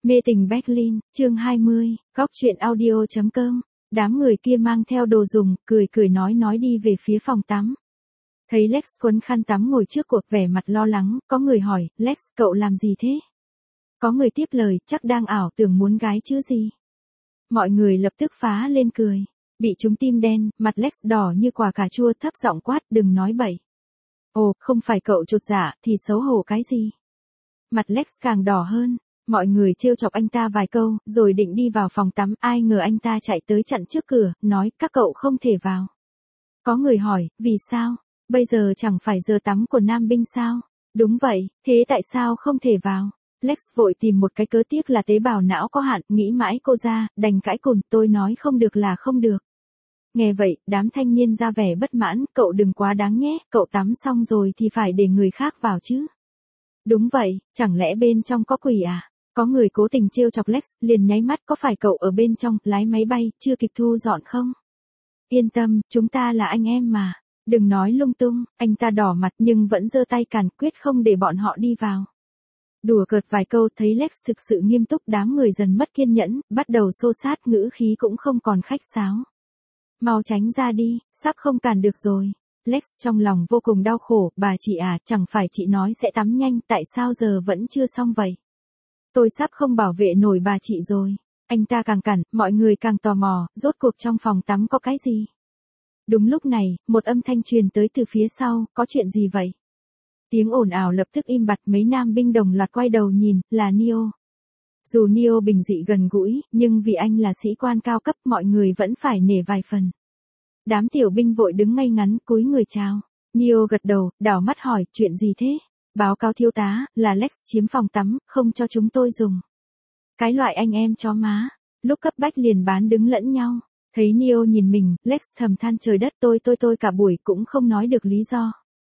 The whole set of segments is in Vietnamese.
Mê tình Berlin, chương 20, góc truyện audio.com. Đám người kia mang theo đồ dùng, cười cười nói đi về phía phòng tắm. Thấy Lex quấn khăn tắm ngồi trước cuộc vẻ mặt lo lắng, có người hỏi, Lex, cậu làm gì thế? Có người tiếp lời, chắc đang ảo tưởng muốn gái chứ gì. Mọi người lập tức phá lên cười. Bị trúng tim đen, mặt Lex đỏ như quả cà chua, thấp giọng quát, đừng nói bậy. Ồ, không phải cậu chột dạ, thì xấu hổ cái gì? Mặt Lex càng đỏ hơn. Mọi người trêu chọc anh ta vài câu, rồi định đi vào phòng tắm, ai ngờ anh ta chạy tới chặn trước cửa, nói, các cậu không thể vào. Có người hỏi, vì sao? Bây giờ chẳng phải giờ tắm của nam binh sao? Đúng vậy, thế tại sao không thể vào? Lex vội tìm một cái cớ, tiếc là tế bào não có hạn, nghĩ mãi cô ra, đành cãi cùn, tôi nói không được là không được. Nghe vậy, đám thanh niên ra vẻ bất mãn, cậu đừng quá đáng nhé, cậu tắm xong rồi thì phải để người khác vào chứ. Đúng vậy, chẳng lẽ bên trong có quỷ à? Có người cố tình trêu chọc Lex, liền nháy mắt, có phải cậu ở bên trong, lái máy bay, chưa kịp thu dọn không? Yên tâm, chúng ta là anh em mà. Đừng nói lung tung, anh ta đỏ mặt nhưng vẫn giơ tay cản, quyết không để bọn họ đi vào. Đùa cợt vài câu, thấy Lex thực sự nghiêm túc, đám người dần mất kiên nhẫn, bắt đầu xô xát, ngữ khí cũng không còn khách sáo. Mau tránh ra đi, sắp không cản được rồi. Lex trong lòng vô cùng đau khổ, bà chị à, chẳng phải chị nói sẽ tắm nhanh, tại sao giờ vẫn chưa xong vậy? Tôi sắp không bảo vệ nổi bà chị rồi. Anh ta càng cản, mọi người càng tò mò, rốt cuộc trong phòng tắm có cái gì? Đúng lúc này, một âm thanh truyền tới từ phía sau, có chuyện gì vậy? Tiếng ồn ào lập tức im bặt, mấy nam binh đồng loạt quay đầu nhìn, là Neo. Dù Neo bình dị gần gũi, nhưng vì anh là sĩ quan cao cấp, mọi người vẫn phải nể vài phần. Đám tiểu binh vội đứng ngay ngắn, cúi người chào. Neo gật đầu, đảo mắt hỏi, chuyện gì thế? Báo cáo thiếu tá, là Lex chiếm phòng tắm, không cho chúng tôi dùng. Cái loại anh em chó má, lúc cấp bách liền bán đứng lẫn nhau. Thấy Neo nhìn mình, Lex thầm than trời đất, tôi cả buổi cũng không nói được lý do.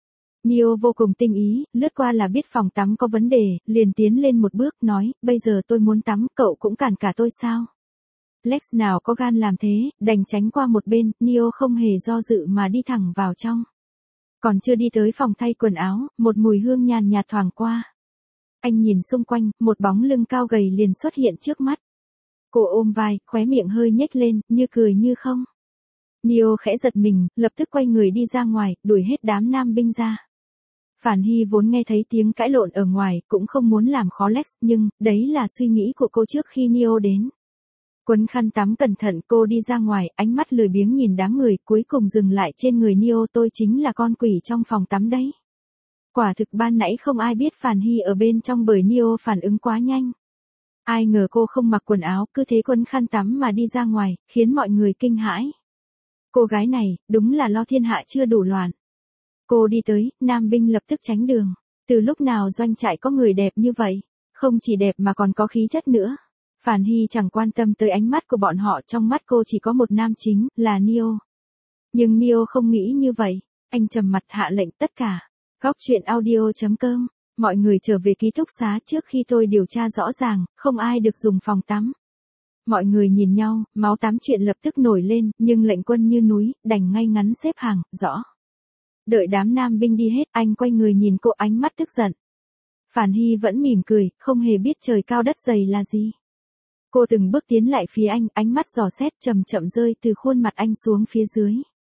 Neo vô cùng tinh ý, lướt qua là biết phòng tắm có vấn đề, liền tiến lên một bước, nói, bây giờ tôi muốn tắm, cậu cũng cản cả tôi sao? Lex nào có gan làm thế, đành tránh qua một bên, Neo không hề do dự mà đi thẳng vào trong. Còn chưa đi tới phòng thay quần áo, một mùi hương nhàn nhạt thoảng qua. Anh nhìn xung quanh, một bóng lưng cao gầy liền xuất hiện trước mắt. Cô ôm vai, khóe miệng hơi nhếch lên, như cười như không. Neo khẽ giật mình, lập tức quay người đi ra ngoài, đuổi hết đám nam binh ra. Phản Hy vốn nghe thấy tiếng cãi lộn ở ngoài, cũng không muốn làm khó Lex, nhưng, đấy là suy nghĩ của cô trước khi Neo đến. Quấn khăn tắm cẩn thận, cô đi ra ngoài, ánh mắt lười biếng nhìn đám người, cuối cùng dừng lại trên người Neo, tôi chính là con quỷ trong phòng tắm đấy. Quả thực ban nãy không ai biết Phản Hy ở bên trong bởi Neo phản ứng quá nhanh. Ai ngờ cô không mặc quần áo, cứ thế quấn khăn tắm mà đi ra ngoài, khiến mọi người kinh hãi. Cô gái này, đúng là lo thiên hạ chưa đủ loạn. Cô đi tới, nam binh lập tức tránh đường. Từ lúc nào doanh trại có người đẹp như vậy? Không chỉ đẹp mà còn có khí chất nữa. Phản Hy chẳng quan tâm tới ánh mắt của bọn họ, trong mắt cô chỉ có một nam chính, là Neo. Nhưng Neo không nghĩ như vậy. Anh trầm mặt hạ lệnh tất cả. Góc truyện audio.com. Mọi người trở về ký túc xá, trước khi tôi điều tra rõ ràng, không ai được dùng phòng tắm. Mọi người nhìn nhau, máu tám chuyện lập tức nổi lên, nhưng lệnh quân như núi, đành ngay ngắn xếp hàng, rõ. Đợi đám nam binh đi hết, anh quay người nhìn cô, ánh mắt tức giận. Phản Hy vẫn mỉm cười, không hề biết trời cao đất dày là gì. Cô từng bước tiến lại phía anh, ánh mắt dò xét chậm chậm rơi từ khuôn mặt anh xuống phía dưới.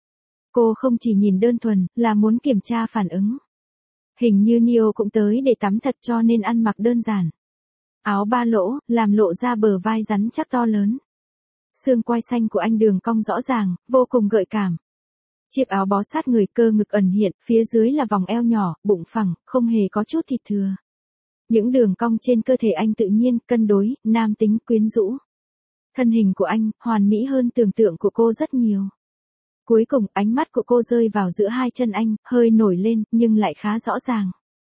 Cô không chỉ nhìn đơn thuần, là muốn kiểm tra phản ứng. Hình như Neo cũng tới để tắm thật cho nên ăn mặc đơn giản. Áo ba lỗ, làm lộ ra bờ vai rắn chắc to lớn. Xương quai xanh của anh đường cong rõ ràng, vô cùng gợi cảm. Chiếc áo bó sát người, cơ ngực ẩn hiện, phía dưới là vòng eo nhỏ, bụng phẳng, không hề có chút thịt thừa. Những đường cong trên cơ thể anh tự nhiên, cân đối, nam tính, quyến rũ. Thân hình của anh, hoàn mỹ hơn tưởng tượng của cô rất nhiều. Cuối cùng, ánh mắt của cô rơi vào giữa hai chân anh, hơi nổi lên, nhưng lại khá rõ ràng.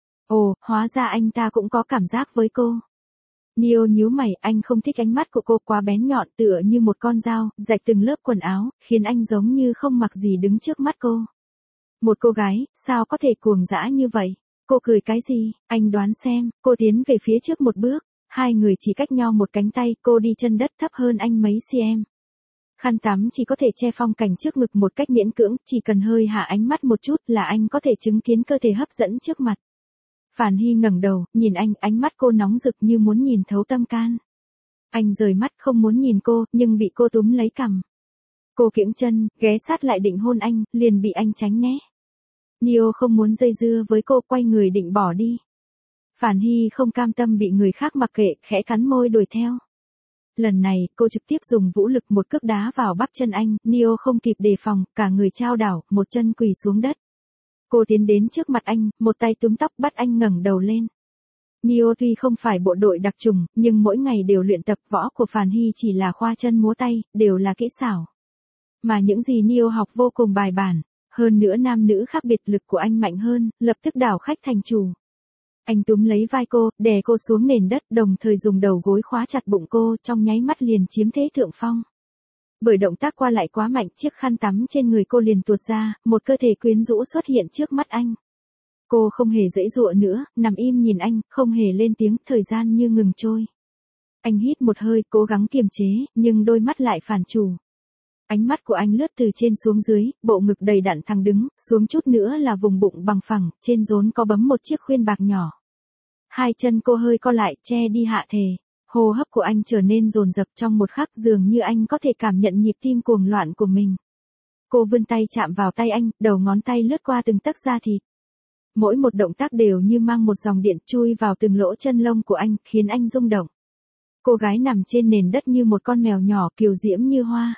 Ồ, hóa ra anh ta cũng có cảm giác với cô. Neo nhíu mày, anh không thích ánh mắt của cô quá bén nhọn, tựa như một con dao, rạch từng lớp quần áo, khiến anh giống như không mặc gì đứng trước mắt cô. Một cô gái, sao có thể cuồng dã như vậy? Cô cười cái gì? Anh đoán xem. Cô tiến về phía trước một bước, hai người chỉ cách nhau một cánh tay, cô đi chân đất thấp hơn anh mấy cm. Khăn tắm chỉ có thể che phong cảnh trước ngực một cách miễn cưỡng, chỉ cần hơi hạ ánh mắt một chút là anh có thể chứng kiến cơ thể hấp dẫn trước mặt. Phản Hy ngẩng đầu, nhìn anh, ánh mắt cô nóng rực như muốn nhìn thấu tâm can. Anh rời mắt không muốn nhìn cô, nhưng bị cô túm lấy cằm. Cô kiễng chân, ghé sát lại định hôn anh, liền bị anh tránh né. Neo không muốn dây dưa với cô, quay người định bỏ đi. Phản Hy không cam tâm bị người khác mặc kệ, khẽ cắn môi đuổi theo. Lần này, cô trực tiếp dùng vũ lực một cước đá vào bắp chân anh, Neo không kịp đề phòng, cả người chao đảo, một chân quỳ xuống đất. Cô tiến đến trước mặt anh, một tay túm tóc bắt anh ngẩng đầu lên. Neo tuy không phải bộ đội đặc chủng, nhưng mỗi ngày đều luyện tập, võ của Phản Hy chỉ là khoa chân múa tay, đều là kỹ xảo. Mà những gì Neo học vô cùng bài bản, hơn nữa nam nữ khác biệt, lực của anh mạnh hơn, lập tức đảo khách thành chủ. Anh túm lấy vai cô, đè cô xuống nền đất, đồng thời dùng đầu gối khóa chặt bụng cô, trong nháy mắt liền chiếm thế thượng phong. Bởi động tác qua lại quá mạnh, chiếc khăn tắm trên người cô liền tuột ra, một cơ thể quyến rũ xuất hiện trước mắt anh. Cô không hề giãy giụa nữa, nằm im nhìn anh, không hề lên tiếng, thời gian như ngừng trôi. Anh hít một hơi, cố gắng kiềm chế, nhưng đôi mắt lại phản chủ. Ánh mắt của anh lướt từ trên xuống dưới, bộ ngực đầy đặn thẳng đứng, xuống chút nữa là vùng bụng bằng phẳng, trên rốn có bấm một chiếc khuyên bạc nhỏ. Hai chân cô hơi co lại, che đi hạ thể. Hô hấp của anh trở nên dồn dập, trong một khắc dường như anh có thể cảm nhận nhịp tim cuồng loạn của mình. Cô vươn tay chạm vào tay anh, đầu ngón tay lướt qua từng tấc da thịt. Mỗi một động tác đều như mang một dòng điện chui vào từng lỗ chân lông của anh, khiến anh rung động. Cô gái nằm trên nền đất như một con mèo nhỏ, kiều diễm như hoa.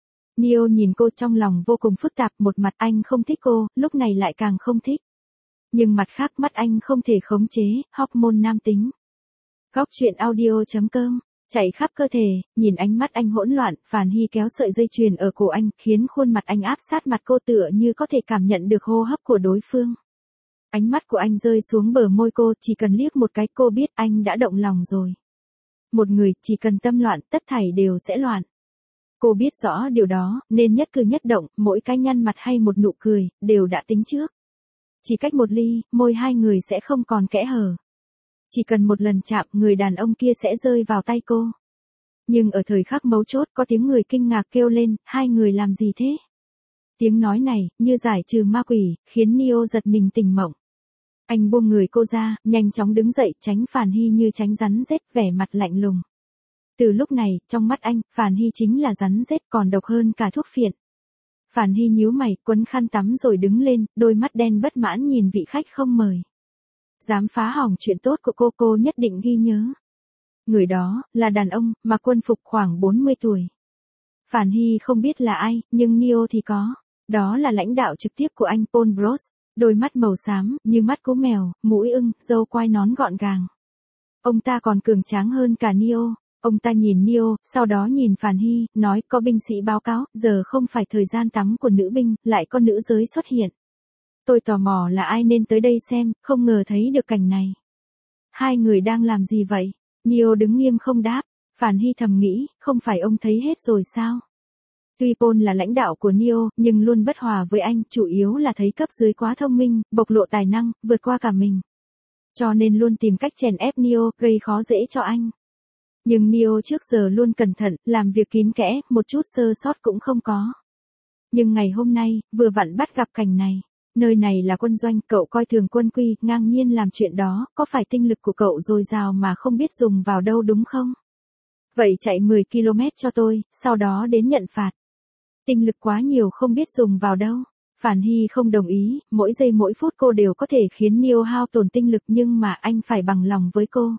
Neo nhìn cô trong lòng vô cùng phức tạp, một mặt anh không thích cô, lúc này lại càng không thích. Nhưng mặt khác mắt anh không thể khống chế, hormone nam tính. Góc truyện audio.com, chạy khắp cơ thể, nhìn ánh mắt anh hỗn loạn, Phản Hy kéo sợi dây chuyền ở cổ anh, khiến khuôn mặt anh áp sát mặt cô tựa như có thể cảm nhận được hô hấp của đối phương. Ánh mắt của anh rơi xuống bờ môi cô, chỉ cần liếc một cái cô biết anh đã động lòng rồi. Một người, chỉ cần tâm loạn, tất thảy đều sẽ loạn. Cô biết rõ điều đó, nên nhất cử nhất động, mỗi cái nhăn mặt hay một nụ cười, đều đã tính trước. Chỉ cách một ly, môi hai người sẽ không còn kẽ hở. Chỉ cần một lần chạm, người đàn ông kia sẽ rơi vào tay cô. Nhưng ở thời khắc mấu chốt, có tiếng người kinh ngạc kêu lên, hai người làm gì thế? Tiếng nói này, như giải trừ ma quỷ, khiến Neo giật mình tỉnh mộng. Anh buông người cô ra, nhanh chóng đứng dậy, tránh Phản Hy như tránh rắn rết, vẻ mặt lạnh lùng. Từ lúc này, trong mắt anh, Phản Hy chính là rắn rết, còn độc hơn cả thuốc phiện. Phản Hy nhíu mày, quấn khăn tắm rồi đứng lên, đôi mắt đen bất mãn nhìn vị khách không mời. Dám phá hỏng chuyện tốt của cô nhất định ghi nhớ. Người đó, là đàn ông, mặc quân phục khoảng 40 tuổi. Phản Hy không biết là ai, nhưng Neo thì có. Đó là lãnh đạo trực tiếp của anh Paul Bros, đôi mắt màu xám, như mắt cú mèo, mũi ưng, râu quai nón gọn gàng. Ông ta còn cường tráng hơn cả Neo. Ông ta nhìn Neo, sau đó nhìn Phản Hy, nói có binh sĩ báo cáo, giờ không phải thời gian tắm của nữ binh, lại có nữ giới xuất hiện. Tôi tò mò là ai nên tới đây xem, không ngờ thấy được cảnh này. Hai người đang làm gì vậy? Neo đứng nghiêm không đáp. Phản Hy thầm nghĩ, không phải ông thấy hết rồi sao? Tuy Paul là lãnh đạo của Neo, nhưng luôn bất hòa với anh, chủ yếu là thấy cấp dưới quá thông minh, bộc lộ tài năng, vượt qua cả mình. Cho nên luôn tìm cách chèn ép Neo, gây khó dễ cho anh. Nhưng Neo trước giờ luôn cẩn thận, làm việc kín kẽ, một chút sơ sót cũng không có. Nhưng ngày hôm nay, vừa vặn bắt gặp cảnh này. Nơi này là quân doanh, cậu coi thường quân quy, ngang nhiên làm chuyện đó, có phải tinh lực của cậu dồi dào mà không biết dùng vào đâu đúng không? Vậy chạy 10 km cho tôi, sau đó đến nhận phạt. Tinh lực quá nhiều không biết dùng vào đâu. Phản Hy không đồng ý, mỗi giây mỗi phút cô đều có thể khiến Neo hao tổn tinh lực, nhưng mà anh phải bằng lòng với cô.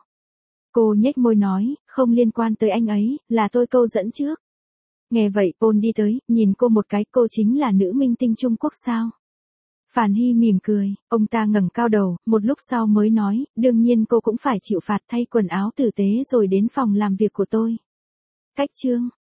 Cô nhếch môi nói, không liên quan tới anh ấy, là tôi câu dẫn trước. Nghe vậy Paul đi tới, nhìn cô một cái, cô chính là nữ minh tinh Trung Quốc sao? Phản Hy mỉm cười, ông ta ngẩng cao đầu, một lúc sau mới nói, đương nhiên cô cũng phải chịu phạt, thay quần áo tử tế rồi đến phòng làm việc của tôi. Cách chương